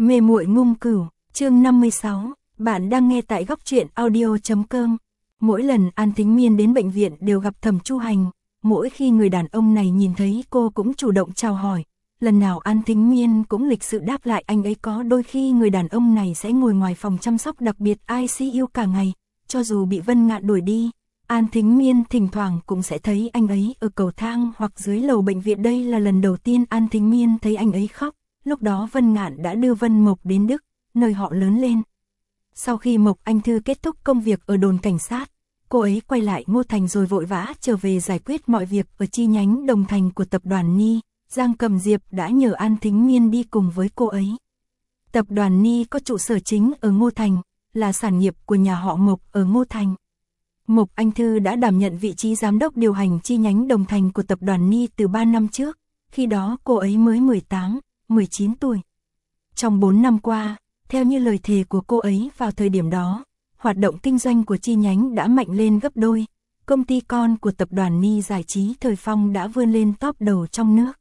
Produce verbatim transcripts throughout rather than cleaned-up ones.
Mê muội ngung cửu, chương năm mươi sáu, bạn đang nghe tại góc truyện audio chấm com. Mỗi lần An Thính Miên đến bệnh viện đều gặp Thẩm Chu Hành, mỗi khi người đàn ông này nhìn thấy cô cũng chủ động chào hỏi, lần nào An Thính Miên cũng lịch sự đáp lại anh ấy. Có đôi khi người đàn ông này sẽ ngồi ngoài phòng chăm sóc đặc biệt i xê u cả ngày, cho dù bị Vân Ngạn đuổi đi, An Thính Miên thỉnh thoảng cũng sẽ thấy anh ấy ở cầu thang hoặc dưới lầu bệnh viện. Đây là lần đầu tiên An Thính Miên thấy anh ấy khóc. Lúc đó Vân Ngạn đã đưa Vân Mộc đến Đức, nơi họ lớn lên. Sau khi Mộc Anh Thư kết thúc công việc ở đồn cảnh sát, cô ấy quay lại Ngô Thành rồi vội vã trở về giải quyết mọi việc ở chi nhánh Đồng Thành của tập đoàn Ni. Giang Cầm Diệp đã nhờ An Thính Miên đi cùng với cô ấy. Tập đoàn Ni có trụ sở chính ở Ngô Thành, là sản nghiệp của nhà họ Mộc ở Ngô Thành. Mộc Anh Thư đã đảm nhận vị trí giám đốc điều hành chi nhánh Đồng Thành của tập đoàn Ni từ ba năm trước, khi đó cô ấy mới mười tám, mười chín tuổi. Trong bốn năm qua, theo như lời thề của cô ấy vào thời điểm đó, hoạt động kinh doanh của chi nhánh đã mạnh lên gấp đôi, công ty con của tập đoàn Ni Giải trí Thời Phong đã vươn lên top đầu trong nước.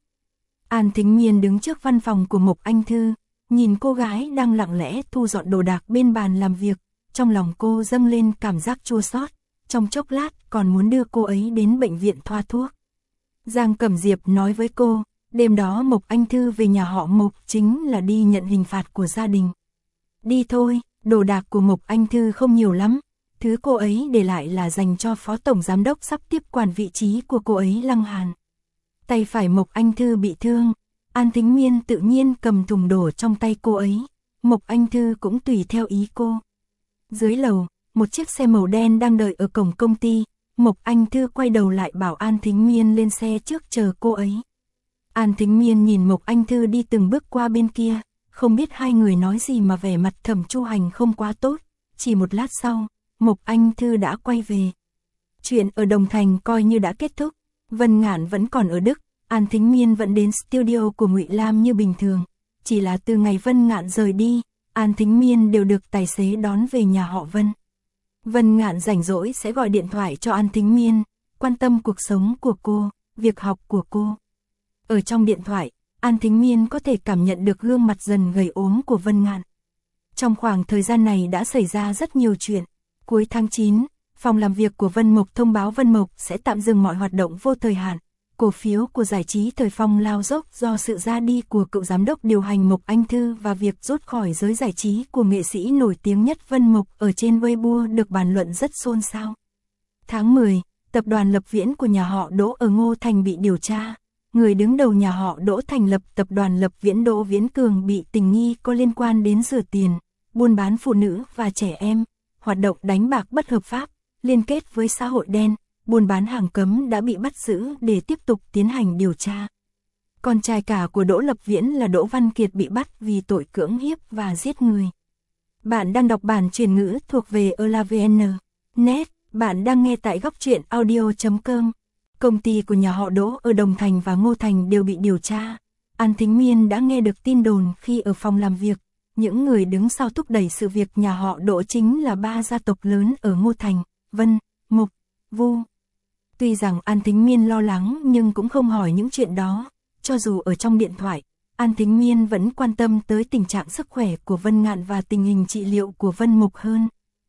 An Thính Miên đứng trước văn phòng của Mộc Anh Thư, nhìn cô gái đang lặng lẽ thu dọn đồ đạc bên bàn làm việc, trong lòng cô dâng lên cảm giác chua xót, trong chốc lát còn muốn đưa cô ấy đến bệnh viện thoa thuốc. Giang Cẩm Diệp nói với cô, đêm đó Mộc Anh Thư về nhà họ Mộc chính là đi nhận hình phạt của gia đình. Đi thôi, đồ đạc của Mộc Anh Thư không nhiều lắm, thứ cô ấy để lại là dành cho phó tổng giám đốc sắp tiếp quản vị trí của cô ấy Lăng Hàn. Tay phải Mộc Anh Thư bị thương, An Thính Miên tự nhiên cầm thùng đồ trong tay cô ấy, Mộc Anh Thư cũng tùy theo ý cô. Dưới lầu, một chiếc xe màu đen đang đợi ở cổng công ty, Mộc Anh Thư quay đầu lại bảo An Thính Miên lên xe trước chờ cô ấy. An Thính Miên nhìn Mộc Anh Thư đi từng bước qua bên kia, không biết hai người nói gì mà vẻ mặt Thẩm Chu Hành không quá tốt, chỉ một lát sau, Mộc Anh Thư đã quay về. Chuyện ở Đồng Thành coi như đã kết thúc, Vân Ngạn vẫn còn ở Đức, An Thính Miên vẫn đến studio của Ngụy Lam như bình thường, chỉ là từ ngày Vân Ngạn rời đi, An Thính Miên đều được tài xế đón về nhà họ Vân. Vân Ngạn rảnh rỗi sẽ gọi điện thoại cho An Thính Miên, quan tâm cuộc sống của cô, việc học của cô. Ở trong điện thoại, An Thính Miên có thể cảm nhận được gương mặt dần gầy ốm của Vân Ngạn. Trong khoảng thời gian này đã xảy ra rất nhiều chuyện. Cuối tháng chín, phòng làm việc của Vân Mộc thông báo Vân Mộc sẽ tạm dừng mọi hoạt động vô thời hạn. Cổ phiếu của giải trí Thời Phong lao dốc do sự ra đi của cựu giám đốc điều hành Mộc Anh Thư và việc rút khỏi giới giải trí của nghệ sĩ nổi tiếng nhất Vân Mộc ở trên Weibo được bàn luận rất xôn xao. Tháng mười, tập đoàn Lập Viễn của nhà họ Đỗ ở Ngô Thành bị điều tra. Người đứng đầu nhà họ Đỗ thành lập tập đoàn Lập Viễn Đỗ Viễn Cường bị tình nghi có liên quan đến rửa tiền, buôn bán phụ nữ và trẻ em, hoạt động đánh bạc bất hợp pháp, liên kết với xã hội đen, buôn bán hàng cấm đã bị bắt giữ để tiếp tục tiến hành điều tra. Con trai cả của Đỗ Lập Viễn là Đỗ Văn Kiệt bị bắt vì tội cưỡng hiếp và giết người. Bạn đang đọc bản truyền ngữ thuộc về elavn chấm net, bạn đang nghe tại góc truyện audio chấm com. Công ty của nhà họ Đỗ ở Đồng Thành và Ngô Thành đều bị điều tra. An Thính Miên đã nghe được tin đồn khi ở phòng làm việc, những người đứng sau thúc đẩy sự việc nhà họ Đỗ chính là ba gia tộc lớn ở Ngô Thành, Vân, Mộc, Vu. Tuy rằng An Thính Miên lo lắng nhưng cũng không hỏi những chuyện đó, cho dù ở trong điện thoại, An Thính Miên vẫn quan tâm tới tình trạng sức khỏe của Vân Ngạn và tình hình trị liệu của Vân Mộc hơn.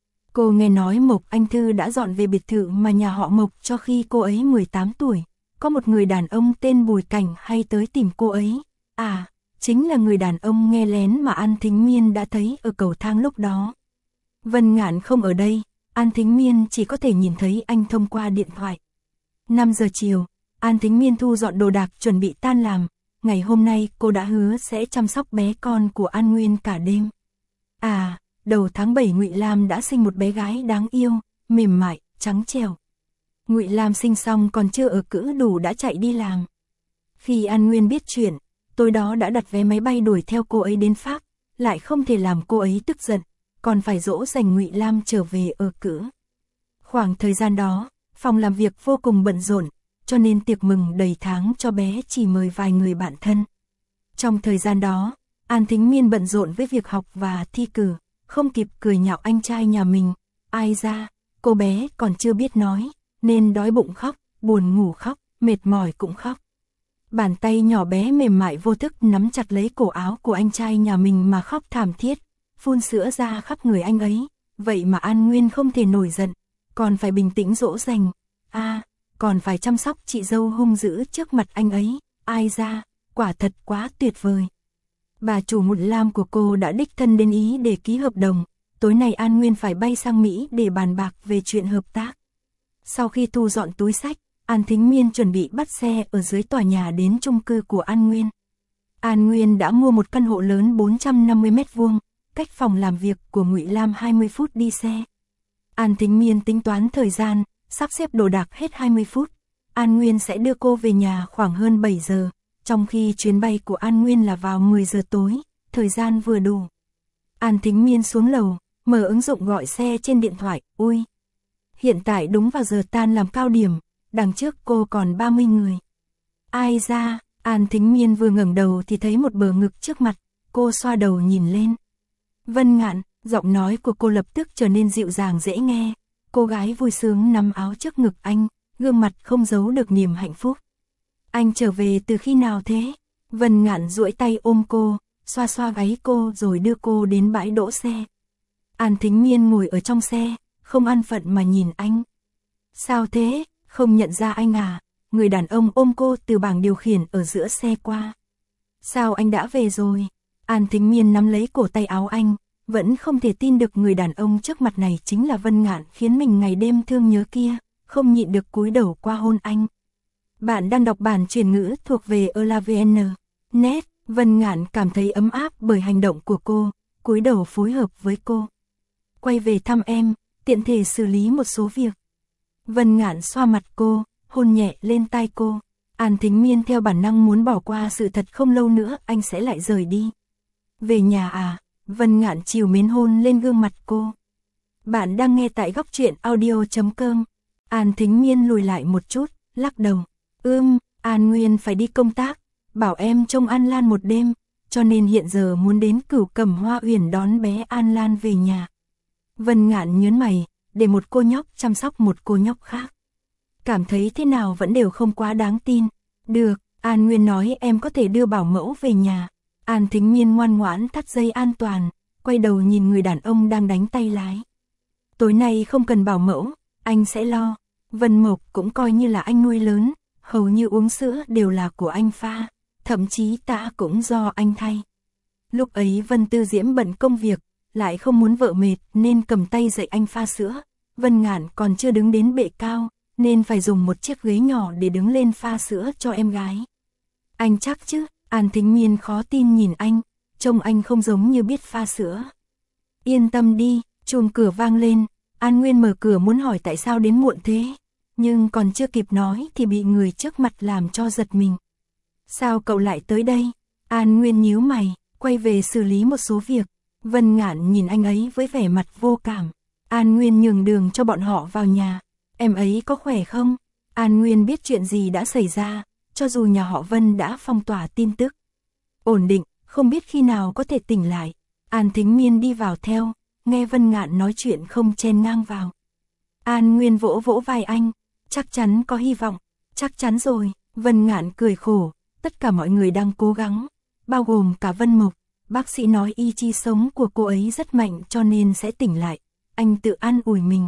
Cô nghe nói Mộc Anh Thư đã dọn về biệt thự mà nhà họ Mộc cho khi cô ấy mười tám tuổi, có một người đàn ông tên Bùi Cảnh hay tới tìm cô ấy, à, chính là người đàn ông nghe lén mà An Thính Miên đã thấy ở cầu thang lúc đó. Vân Ngạn không ở đây, An Thính Miên chỉ có thể nhìn thấy anh thông qua điện thoại. năm giờ chiều, An Thính Miên thu dọn đồ đạc chuẩn bị tan làm, ngày hôm nay cô đã hứa sẽ chăm sóc bé con của An Nguyên cả đêm. À, đầu tháng bảy Ngụy Lam đã sinh một bé gái đáng yêu, mềm mại, trắng trẻo. Ngụy Lam sinh xong còn chưa ở cữ đủ đã chạy đi làm. Khi An Nguyên biết chuyện, tối đó đã đặt vé máy bay đuổi theo cô ấy đến Pháp, lại không thể làm cô ấy tức giận, còn phải dỗ dành Ngụy Lam trở về ở cữ. Khoảng thời gian đó, phòng làm việc vô cùng bận rộn, cho nên tiệc mừng đầy tháng cho bé chỉ mời vài người bạn thân. Trong thời gian đó, An Thính Miên bận rộn với việc học và thi cử, không kịp cười nhạo anh trai nhà mình. Ai ra, cô bé còn chưa biết nói, nên đói bụng khóc, buồn ngủ khóc, mệt mỏi cũng khóc. Bàn tay nhỏ bé mềm mại vô thức nắm chặt lấy cổ áo của anh trai nhà mình mà khóc thảm thiết, phun sữa ra khắp người anh ấy. Vậy mà An Nguyên không thể nổi giận, còn phải bình tĩnh dỗ dành. À, còn phải chăm sóc chị dâu hung dữ trước mặt anh ấy. Ai ra, quả thật quá tuyệt vời. Bà chủ Một Lam của cô đã đích thân đến Ý để ký hợp đồng. Tối nay An Nguyên phải bay sang Mỹ để bàn bạc về chuyện hợp tác. Sau khi thu dọn túi xách, An Thính Miên chuẩn bị bắt xe ở dưới tòa nhà đến chung cư của An Nguyên. An Nguyên đã mua một căn hộ lớn bốn trăm năm mươi mét vuông, cách phòng làm việc của Ngụy Lam hai mươi phút đi xe. An Thính Miên tính toán thời gian, sắp xếp đồ đạc hết hai mươi phút. An Nguyên sẽ đưa cô về nhà khoảng hơn bảy giờ, trong khi chuyến bay của An Nguyên là vào mười giờ tối, thời gian vừa đủ. An Thính Miên xuống lầu, mở ứng dụng gọi xe trên điện thoại. Ui! Hiện tại đúng vào giờ tan làm cao điểm, đằng trước cô còn ba mươi người. Ai ra? An Thính Miên vừa ngẩng đầu thì thấy một bờ ngực trước mặt, cô xoa đầu nhìn lên. Vân Ngạn, giọng nói của cô lập tức trở nên dịu dàng dễ nghe. Cô gái vui sướng nắm áo trước ngực anh, gương mặt không giấu được niềm hạnh phúc. Anh trở về từ khi nào thế? Vân Ngạn duỗi tay ôm cô, xoa xoa gáy cô rồi đưa cô đến bãi đỗ xe. An Thính Miên ngồi ở trong xe, không an phận mà nhìn anh. Sao thế, không nhận ra anh à? Người đàn ông ôm cô từ bảng điều khiển ở giữa xe qua. Sao anh đã về rồi? An Thính Miên nắm lấy cổ tay áo anh, vẫn không thể tin được người đàn ông trước mặt này chính là Vân Ngạn khiến mình ngày đêm thương nhớ kia, không nhịn được cúi đầu qua hôn anh. Bạn đang đọc bản truyền ngữ thuộc về elavn chấm net. Vân Ngạn cảm thấy ấm áp bởi hành động của cô, cúi đầu phối hợp với cô. Quay về thăm em, tiện thể xử lý một số việc. Vân Ngạn xoa mặt cô, hôn nhẹ lên tai cô. An Thính Miên theo bản năng muốn bỏ qua sự thật không lâu nữa anh sẽ lại rời đi. Về nhà à? Vân Ngạn trìu mến hôn lên gương mặt cô. Bạn đang nghe tại góc truyện audio chấm com. An Thính Miên lùi lại một chút, lắc đầu. Ưm, An Nguyên phải đi công tác, bảo em trông An Lan một đêm, cho nên hiện giờ muốn đến Cửu Cẩm Hoa Uyển đón bé An Lan về nhà. Vân Ngạn nhớn mày, để một cô nhóc chăm sóc một cô nhóc khác. Cảm thấy thế nào vẫn đều không quá đáng tin. Được, An Nguyên nói em có thể đưa bảo mẫu về nhà. An Thính Miên ngoan ngoãn thắt dây an toàn, quay đầu nhìn người đàn ông đang đánh tay lái. Tối nay không cần bảo mẫu, anh sẽ lo. Vân Mộc cũng coi như là anh nuôi lớn, hầu như uống sữa đều là của anh pha, thậm chí tã cũng do anh thay. Lúc ấy Vân Tư Diễm bận công việc, lại không muốn vợ mệt nên cầm tay dạy anh pha sữa. Vân Ngạn còn chưa đứng đến bệ cao, nên phải dùng một chiếc ghế nhỏ để đứng lên pha sữa cho em gái. Anh chắc chứ? An Thính Miên khó tin nhìn anh, trông anh không giống như biết pha sữa. Yên tâm đi, chuông cửa vang lên, An Nguyên mở cửa muốn hỏi tại sao đến muộn thế, nhưng còn chưa kịp nói thì bị người trước mặt làm cho giật mình. Sao cậu lại tới đây? An Nguyên nhíu mày, quay về xử lý một số việc. Vân Ngạn nhìn anh ấy với vẻ mặt vô cảm. An Nguyên nhường đường cho bọn họ vào nhà. Em ấy có khỏe không? An Nguyên biết chuyện gì đã xảy ra, cho dù nhà họ Vân đã phong tỏa tin tức. Ổn định, không biết khi nào có thể tỉnh lại. An Thính Miên đi vào theo, nghe Vân Ngạn nói chuyện không chen ngang vào. An Nguyên vỗ vỗ vai anh, chắc chắn có hy vọng, chắc chắn rồi. Vân Ngạn cười khổ, tất cả mọi người đang cố gắng, bao gồm cả Vân Mộc. Bác sĩ nói ý chí sống của cô ấy rất mạnh cho nên sẽ tỉnh lại. Anh tự an ủi mình.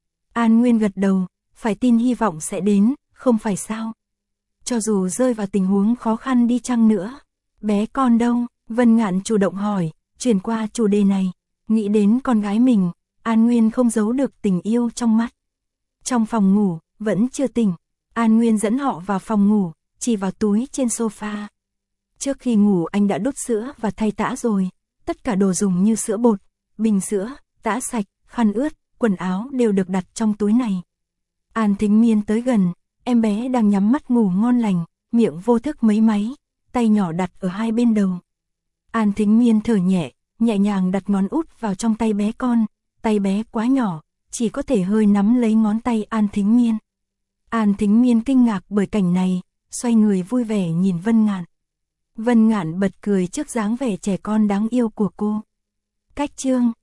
An Nguyên gật đầu, phải tin hy vọng sẽ đến, không phải sao? Cho dù rơi vào tình huống khó khăn đi chăng nữa. Bé con đâu? Vân Ngạn chủ động hỏi, chuyển qua chủ đề này. Nghĩ đến con gái mình, An Nguyên không giấu được tình yêu trong mắt. Trong phòng ngủ, vẫn chưa tỉnh. An Nguyên dẫn họ vào phòng ngủ, chỉ vào túi trên sofa. Trước khi ngủ anh đã đút sữa và thay tã rồi. Tất cả đồ dùng như sữa bột, bình sữa, tã sạch, khăn ướt, quần áo đều được đặt trong túi này. An Thính Miên tới gần, em bé đang nhắm mắt ngủ ngon lành, miệng vô thức mấy máy, tay nhỏ đặt ở hai bên đầu. An Thính Miên thở nhẹ, nhẹ nhàng đặt ngón út vào trong tay bé con, tay bé quá nhỏ, chỉ có thể hơi nắm lấy ngón tay An Thính Miên. An Thính Miên kinh ngạc bởi cảnh này, xoay người vui vẻ nhìn Vân Ngạn. Vân Ngạn bật cười trước dáng vẻ trẻ con đáng yêu của cô. Cách chương